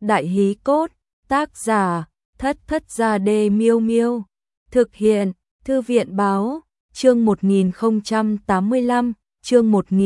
Đại hí cốt, tác giả, Thất Thất Gia Đê Miêu Miêu. Thực hiện, Thư viện báo, chương 1085, chương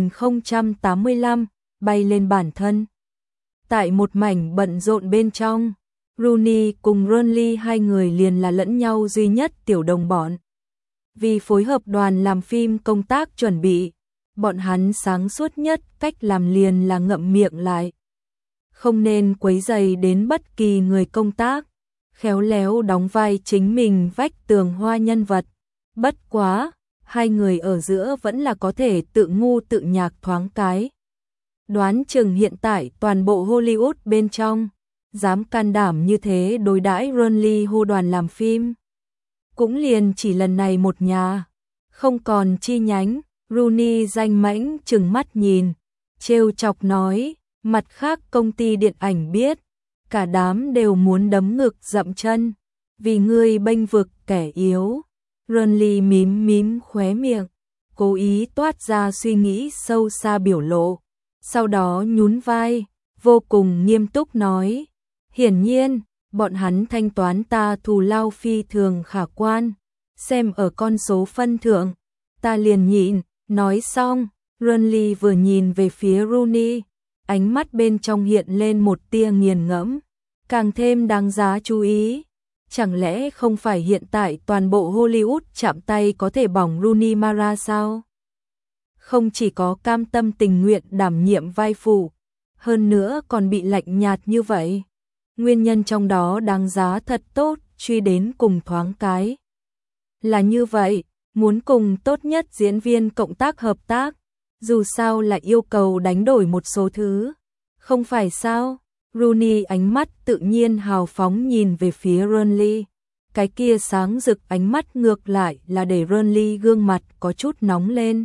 1085, bay lên bản thân. Tại một mảnh bận rộn bên trong, Rooney cùng Ronly hai người liền là lẫn nhau duy nhất tiểu đồng bọn. Vì phối hợp đoàn làm phim công tác chuẩn bị, bọn hắn sáng suốt nhất cách làm liền là ngậm miệng lại. Không nên quấy rầy đến bất kỳ người công tác, khéo léo đóng vai chính mình vách tường hoa nhân vật. Bất quá, hai người ở giữa vẫn là có thể tự ngu tự nhạc thoáng cái. Đoán chừng hiện tại toàn bộ Hollywood bên trong, dám can đảm như thế đối đãi Ronly hô đoàn làm phim. Cũng liền chỉ lần này một nhà, không còn chi nhánh. Rooney danh mãnh trừng mắt nhìn, trêu chọc nói, mặt khác công ty điện ảnh biết, cả đám đều muốn đấm ngực dậm chân, vì ngươi bênh vực kẻ yếu. Ronly mím mím khóe miệng, cố ý toát ra suy nghĩ sâu xa biểu lộ, sau đó nhún vai, vô cùng nghiêm túc nói, hiển nhiên, bọn hắn thanh toán ta thù lao phi thường khả quan, xem ở con số phân thượng, ta liền nhịn. Nói xong, Ronly vừa nhìn về phía Rooney, ánh mắt bên trong hiện lên một tia nghiền ngẫm, càng thêm đáng giá chú ý. Chẳng lẽ không phải hiện tại toàn bộ Hollywood chạm tay có thể bỏng Rooney Mara sao? Không chỉ có cam tâm tình nguyện đảm nhiệm vai phụ, hơn nữa còn bị lạnh nhạt như vậy. Nguyên nhân trong đó đáng giá thật tốt, truy đến cùng thoáng cái. Là như vậy. Muốn cùng tốt nhất diễn viên cộng tác hợp tác, dù sao lại yêu cầu đánh đổi một số thứ. Không phải sao? Rooney ánh mắt tự nhiên hào phóng nhìn về phía Ronly. Cái kia sáng rực ánh mắt ngược lại là để Ronly gương mặt có chút nóng lên.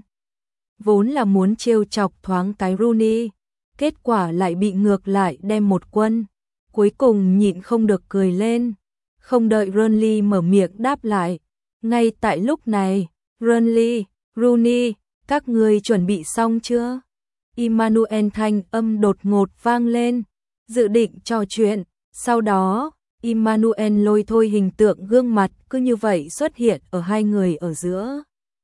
Vốn là muốn trêu chọc thoáng cái Rooney, kết quả lại bị ngược lại đem một quân. Cuối cùng nhịn không được cười lên. Không đợi Ronly mở miệng đáp lại. Ngay tại lúc này, Ronly, Rooney, các người chuẩn bị xong chưa? Emmanuel thanh âm đột ngột vang lên, dự định trò chuyện, sau đó, Emmanuel lôi thôi hình tượng gương mặt cứ như vậy xuất hiện ở hai người ở giữa.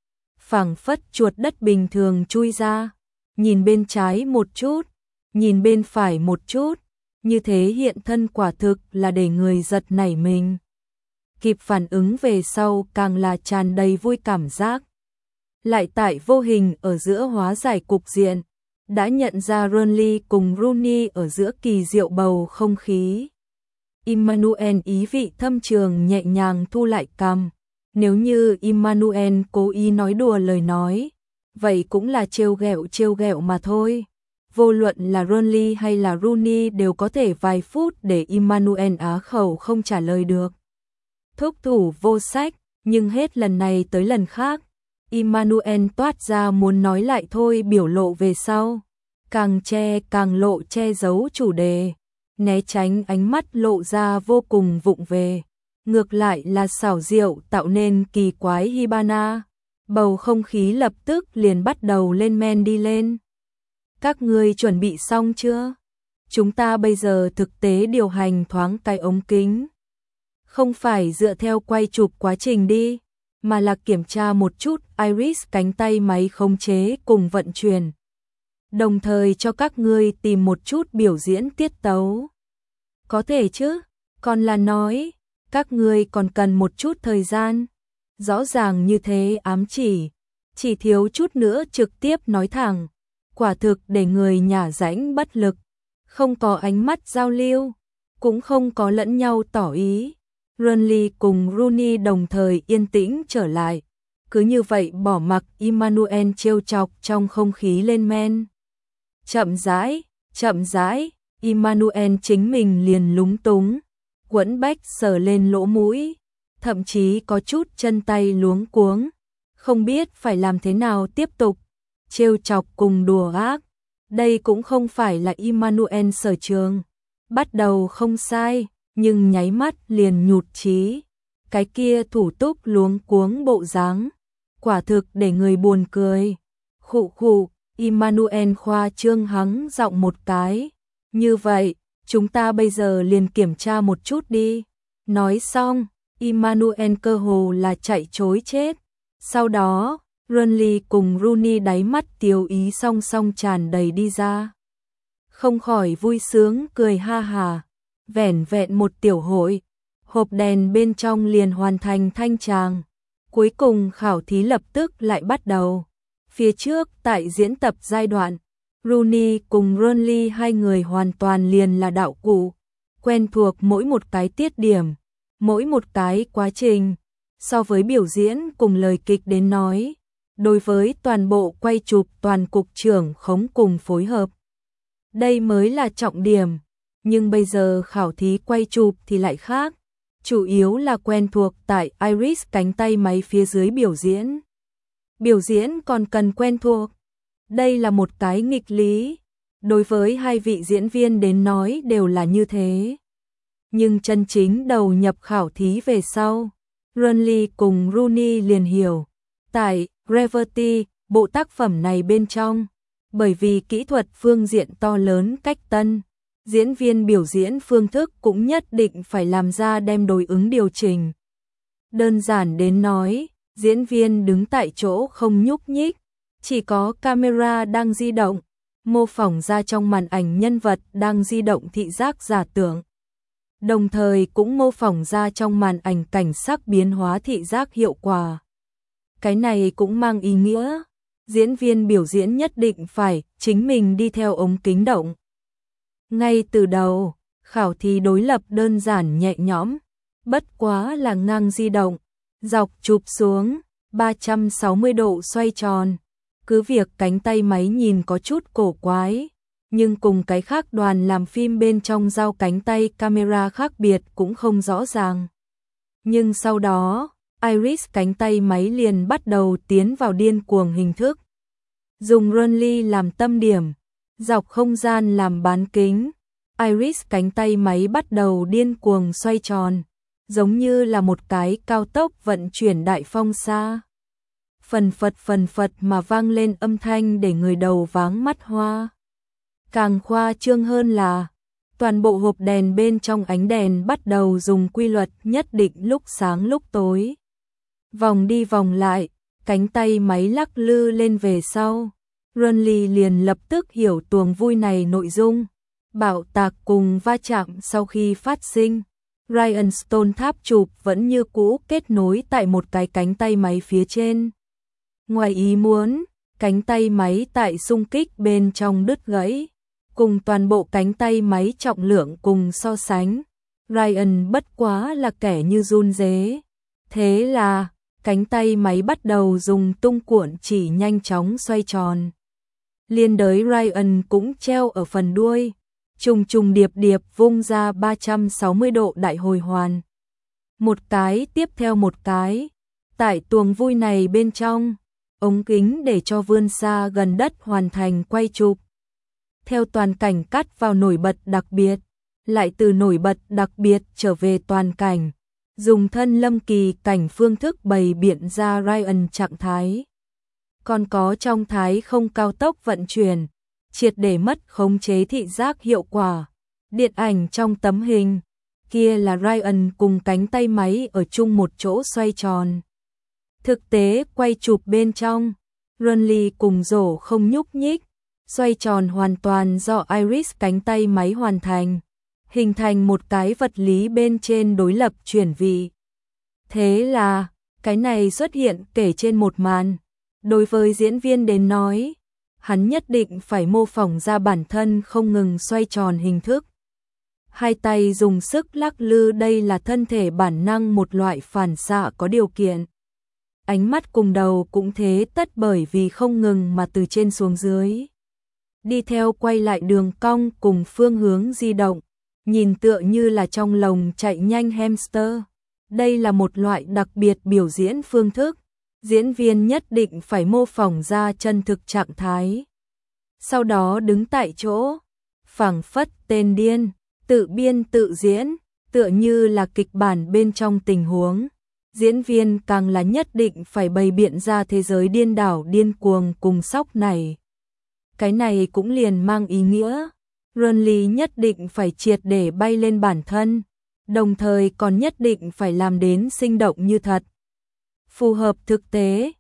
Phảng phất chuột đất bình thường chui ra, nhìn bên trái một chút, nhìn bên phải một chút, như thế hiện thân quả thực là để người giật nảy mình. Kịp phản ứng về sau càng là tràn đầy vui cảm giác. Lại tại vô hình ở giữa hóa giải cục diện, đã nhận ra Ronly cùng Rooney ở giữa kỳ diệu bầu không khí. Emmanuel ý vị thâm trường nhẹ nhàng thu lại cằm. Nếu như Emmanuel cố ý nói đùa lời nói, vậy cũng là trêu ghẹo mà thôi. Vô luận là Ronly hay là Rooney đều có thể vài phút để Emmanuel á khẩu không trả lời được. Thúc thủ vô sách, nhưng hết lần này tới lần khác, Emmanuel toát ra muốn nói lại thôi biểu lộ về sau, càng lộ che giấu chủ đề, né tránh ánh mắt lộ ra vô cùng vụng về, ngược lại là xảo diệu tạo nên kỳ quái hibana, bầu không khí lập tức liền bắt đầu lên men đi lên. Các ngươi chuẩn bị xong chưa? Chúng ta bây giờ thực tế điều hành thoáng cái ống kính. Không phải dựa theo quay chụp quá trình đi, mà là kiểm tra một chút iris cánh tay máy khống chế cùng vận chuyển. Đồng thời cho các ngươi tìm một chút biểu diễn tiết tấu. Có thể chứ, còn là nói, các ngươi còn cần một chút thời gian. Rõ ràng như thế ám chỉ thiếu chút nữa trực tiếp nói thẳng. Quả thực để người nhả rãnh bất lực, không có ánh mắt giao lưu, cũng không có lẫn nhau tỏ ý. Ronly cùng Rooney đồng thời yên tĩnh trở lại, cứ như vậy bỏ mặc Emmanuel trêu chọc trong không khí lên men. Chậm rãi, Emmanuel chính mình liền lúng túng, quẫn bách sờ lên lỗ mũi, thậm chí có chút chân tay luống cuống, không biết phải làm thế nào tiếp tục. Trêu chọc cùng đùa ác, đây cũng không phải là Emmanuel sở trường. Bắt đầu không sai, nhưng nháy mắt liền nhụt chí. Cái kia thủ túc luống cuống bộ dáng, quả thực để người buồn cười. Khụ, Emmanuel khoa trương hắng giọng một cái. Như vậy, chúng ta bây giờ liền kiểm tra một chút đi. Nói xong, Emmanuel cơ hồ là chạy trối chết. Sau đó, Renly cùng Rooney đáy mắt tiêu ý song song tràn đầy đi ra. Không khỏi vui sướng cười ha hà. Vẻn vẹn một tiểu hội, hộp đèn bên trong liền hoàn thành thanh tràng. Cuối cùng khảo thí lập tức lại bắt đầu. Phía trước tại diễn tập giai đoạn, Rooney cùng Renly hai người hoàn toàn liền là đạo cụ, quen thuộc mỗi một cái tiết điểm, mỗi một cái quá trình. So với biểu diễn cùng lời kịch đến nói, đối với toàn bộ quay chụp toàn cục trưởng khống cùng phối hợp, đây mới là trọng điểm. Nhưng bây giờ khảo thí quay chụp thì lại khác, chủ yếu là quen thuộc tại Iris cánh tay máy phía dưới biểu diễn. Biểu diễn còn cần quen thuộc. Đây là một cái nghịch lý, đối với hai vị diễn viên đến nói đều là như thế. Nhưng chân chính đầu nhập khảo thí về sau, Renly cùng Rooney liền hiểu, tại Gravity, bộ tác phẩm này bên trong, bởi vì kỹ thuật phương diện to lớn cách tân, diễn viên biểu diễn phương thức cũng nhất định phải làm ra đem đối ứng điều chỉnh. Đơn giản đến nói, diễn viên đứng tại chỗ không nhúc nhích, chỉ có camera đang di động, mô phỏng ra trong màn ảnh nhân vật đang di động thị giác giả tưởng. Đồng thời cũng mô phỏng ra trong màn ảnh cảnh sắc biến hóa thị giác hiệu quả. Cái này cũng mang ý nghĩa, diễn viên biểu diễn nhất định phải chính mình đi theo ống kính động. Ngay từ đầu, khảo thí đối lập đơn giản nhẹ nhõm, bất quá là ngang di động, dọc chụp xuống, 360 độ xoay tròn. Cứ việc cánh tay máy nhìn có chút cổ quái, nhưng cùng cái khác đoàn làm phim bên trong giao cánh tay camera khác biệt cũng không rõ ràng. Nhưng sau đó, Iris cánh tay máy liền bắt đầu tiến vào điên cuồng hình thức. Dùng Renly làm tâm điểm, dọc không gian làm bán kính, Iris cánh tay máy bắt đầu điên cuồng xoay tròn, giống như là một cái cao tốc vận chuyển đại phong xa. Phần phật mà vang lên âm thanh để người đầu váng mắt hoa. Càng khoa trương hơn là, toàn bộ hộp đèn bên trong ánh đèn bắt đầu dùng quy luật nhất định lúc sáng lúc tối. Vòng đi vòng lại, cánh tay máy lắc lư lên về sau. Renly liền lập tức hiểu tuồng vui này nội dung. Bạo tạc cùng va chạm sau khi phát sinh, Ryan Stone tháp chụp vẫn như cũ kết nối tại một cái cánh tay máy phía trên. Ngoài ý muốn, cánh tay máy tại xung kích bên trong đứt gãy, cùng toàn bộ cánh tay máy trọng lượng cùng so sánh, Ryan bất quá là kẻ như run rế. Thế là, cánh tay máy bắt đầu dùng tung cuộn chỉ nhanh chóng xoay tròn. Liên đới Ryan cũng treo ở phần đuôi, trùng trùng điệp điệp vung ra 360 độ đại hồi hoàn. Một cái tiếp theo một cái, tại tuồng vui này bên trong, ống kính để cho vươn xa gần đất hoàn thành quay chụp. Theo toàn cảnh cắt vào nổi bật đặc biệt, lại từ nổi bật đặc biệt trở về toàn cảnh, dùng thân lâm kỳ cảnh phương thức bày biện ra Ryan trạng thái. Còn có trong thái không cao tốc vận chuyển, triệt để mất khống chế thị giác hiệu quả. Điện ảnh trong tấm hình, kia là Ryan cùng cánh tay máy ở chung một chỗ xoay tròn. Thực tế quay chụp bên trong, Renly cùng rổ không nhúc nhích, xoay tròn hoàn toàn do Iris cánh tay máy hoàn thành, hình thành một cái vật lý bên trên đối lập chuyển vị. Thế là, cái này xuất hiện kể trên một màn. Đối với diễn viên đến nói, hắn nhất định phải mô phỏng ra bản thân không ngừng xoay tròn hình thức. Hai tay dùng sức lắc lư, đây là thân thể bản năng, một loại phản xạ có điều kiện. Ánh mắt cùng đầu cũng thế, tất bởi vì không ngừng mà từ trên xuống dưới. Đi theo quay lại đường cong cùng phương hướng di động, nhìn tựa như là trong lồng chạy nhanh hamster. Đây là một loại đặc biệt biểu diễn phương thức. Diễn viên nhất định phải mô phỏng ra chân thực trạng thái. Sau đó đứng tại chỗ, phảng phất tên điên, tự biên tự diễn, tựa như là kịch bản bên trong tình huống. Diễn viên càng là nhất định phải bày biện ra thế giới điên đảo điên cuồng cùng sóc này. Cái này cũng liền mang ý nghĩa, Renly nhất định phải triệt để bay lên bản thân, đồng thời còn nhất định phải làm đến sinh động như thật. Phù hợp thực tế,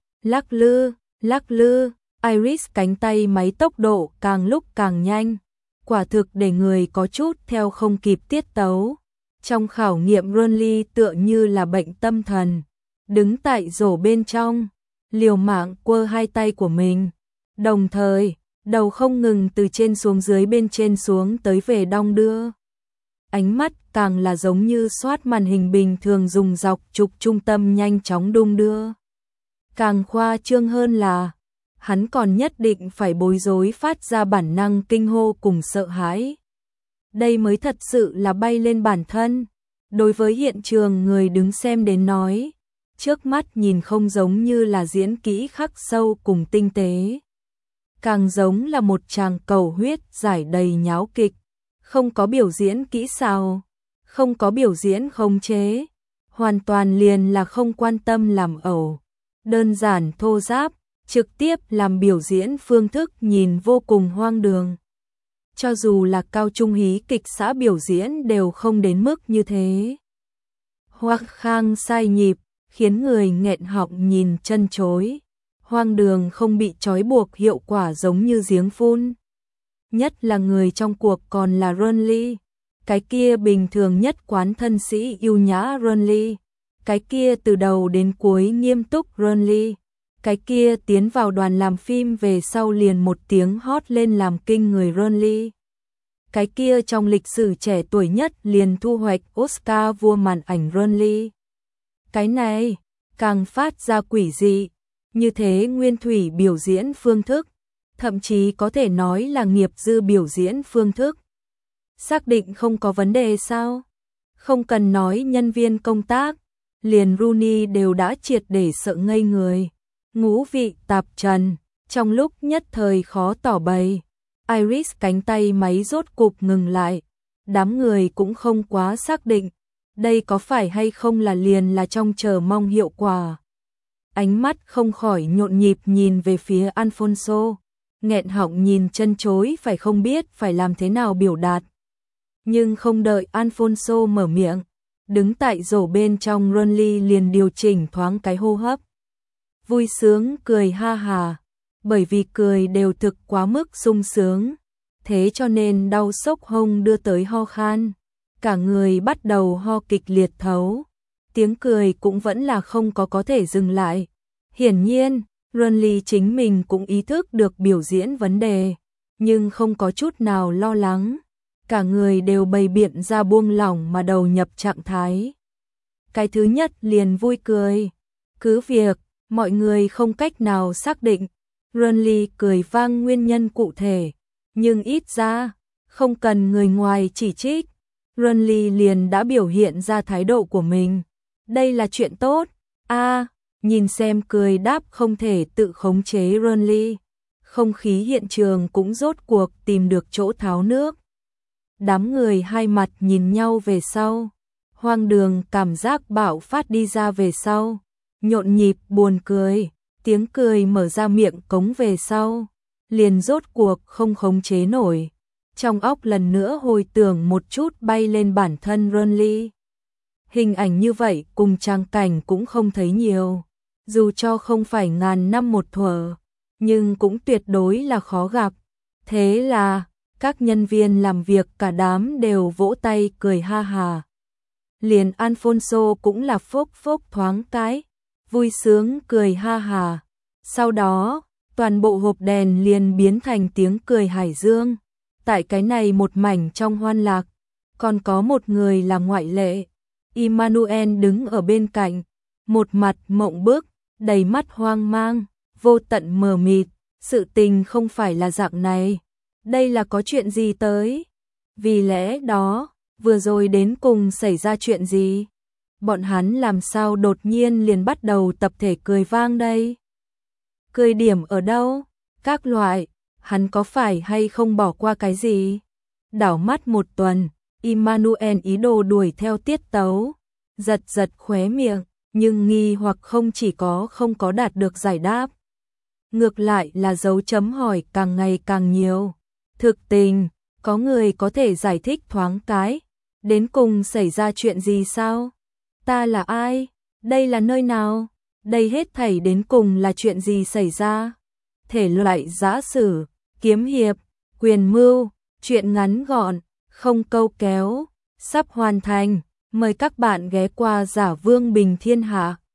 lắc lư, Iris cánh tay máy tốc độ càng lúc càng nhanh, quả thực để người có chút theo không kịp tiết tấu. Trong khảo nghiệm Renly tựa như là bệnh tâm thần, đứng tại rổ bên trong, liều mạng quơ hai tay của mình, đồng thời, đầu không ngừng từ trên xuống dưới bên trên xuống tới về đong đưa. Ánh mắt càng là giống như soát màn hình bình thường dùng dọc trục trung tâm nhanh chóng đung đưa. Càng khoa trương hơn là, hắn còn nhất định phải bối rối phát ra bản năng kinh hô cùng sợ hãi. Đây mới thật sự là bay lên bản thân. Đối với hiện trường người đứng xem đến nói, trước mắt nhìn không giống như là diễn kỹ khắc sâu cùng tinh tế. Càng giống là một tràng cầu huyết giải đầy nháo kịch, không có biểu diễn kỹ xảo, không có biểu diễn khống chế, hoàn toàn liền là không quan tâm làm ẩu, đơn giản thô ráp, trực tiếp làm biểu diễn phương thức nhìn vô cùng hoang đường. Cho dù là cao trung hí kịch xã biểu diễn đều không đến mức như thế. Hoắc Khang sai nhịp, khiến người nghẹn họng nhìn chân chối. Hoang đường không bị trói buộc hiệu quả giống như giếng phun. Nhất là người trong cuộc còn là Renly. Cái kia bình thường nhất quán thân sĩ yêu nhã Renly. Cái kia từ đầu đến cuối nghiêm túc Renly. Cái kia tiến vào đoàn làm phim về sau liền một tiếng hót lên làm kinh người Renly. Cái kia trong lịch sử trẻ tuổi nhất liền thu hoạch Oscar vua màn ảnh Renly. Cái này càng phát ra quỷ dị, như thế nguyên thủy biểu diễn phương thức, thậm chí có thể nói là nghiệp dư biểu diễn phương thức. Xác định không có vấn đề sao? Không cần nói nhân viên công tác, liền Rooney đều đã triệt để sợ ngây người. Ngũ vị tạp trần, trong lúc nhất thời khó tỏ bày. Iris cánh tay máy rốt cục ngừng lại, đám người cũng không quá xác định, đây có phải hay không là liền là trong chờ mong hiệu quả. Ánh mắt không khỏi nhộn nhịp nhìn về phía Alfonso, nghẹn họng nhìn chân chối phải không biết phải làm thế nào biểu đạt. Nhưng không đợi Alfonso mở miệng, đứng tại rổ bên trong Renly liền điều chỉnh thoáng cái hô hấp. Vui sướng cười ha hà, bởi vì cười đều thực quá mức sung sướng, thế cho nên đau sốc hông đưa tới ho khan, cả người bắt đầu ho kịch liệt thấu, tiếng cười cũng vẫn là không có thể dừng lại. Hiển nhiên, Renly chính mình cũng ý thức được biểu diễn vấn đề, nhưng không có chút nào lo lắng, cả người đều bày biện ra buông lỏng mà đầu nhập trạng thái. Cái thứ nhất liền vui cười, cứ việc mọi người không cách nào xác định Renly cười vang nguyên nhân cụ thể, nhưng ít ra không cần người ngoài chỉ trích, Renly liền đã biểu hiện ra thái độ của mình. Đây là chuyện tốt. Nhìn xem cười đáp không thể tự khống chế Renly, không khí hiện trường cũng rốt cuộc tìm được chỗ tháo nước. Đám người hai mặt nhìn nhau về sau, hoang đường cảm giác bạo phát đi ra về sau, nhộn nhịp buồn cười, tiếng cười mở ra miệng cống về sau, liền rốt cuộc không khống chế nổi. Trong óc lần nữa hồi tưởng một chút bay lên bản thân Renly. Hình ảnh như vậy cùng trang cảnh cũng không thấy nhiều, dù cho không phải ngàn năm một thuở, nhưng cũng tuyệt đối là khó gặp. Thế là, các nhân viên làm việc cả đám đều vỗ tay cười ha hà. Liền Alfonso cũng là phốc phốc thoáng cái, vui sướng cười ha hà. Sau đó, toàn bộ hộp đèn liền biến thành tiếng cười hải dương. Tại cái này một mảnh trong hoan lạc, còn có một người là ngoại lệ. Emmanuel đứng ở bên cạnh, một mặt mộng bức, đầy mắt hoang mang, vô tận mờ mịt, sự tình không phải là dạng này. Đây là có chuyện gì tới? Vì lẽ đó, vừa rồi đến cùng xảy ra chuyện gì? Bọn hắn làm sao đột nhiên liền bắt đầu tập thể cười vang đây? Cười điểm ở đâu? Các loại, hắn có phải hay không bỏ qua cái gì? Đảo mắt một tuần, Emmanuel ý đồ đuổi theo tiết tấu, giật giật khóe miệng, nhưng nghi hoặc không chỉ không có đạt được giải đáp. Ngược lại là dấu chấm hỏi càng ngày càng nhiều. Thực tình, có người có thể giải thích thoáng cái, đến cùng xảy ra chuyện gì sao? Ta là ai? Đây là nơi nào? Đây hết thảy đến cùng là chuyện gì xảy ra? Thể loại giã sử, kiếm hiệp, quyền mưu, truyện ngắn gọn, không câu kéo, sắp hoàn thành. Mời các bạn ghé qua Giả Vương Bình Thiên Hạ.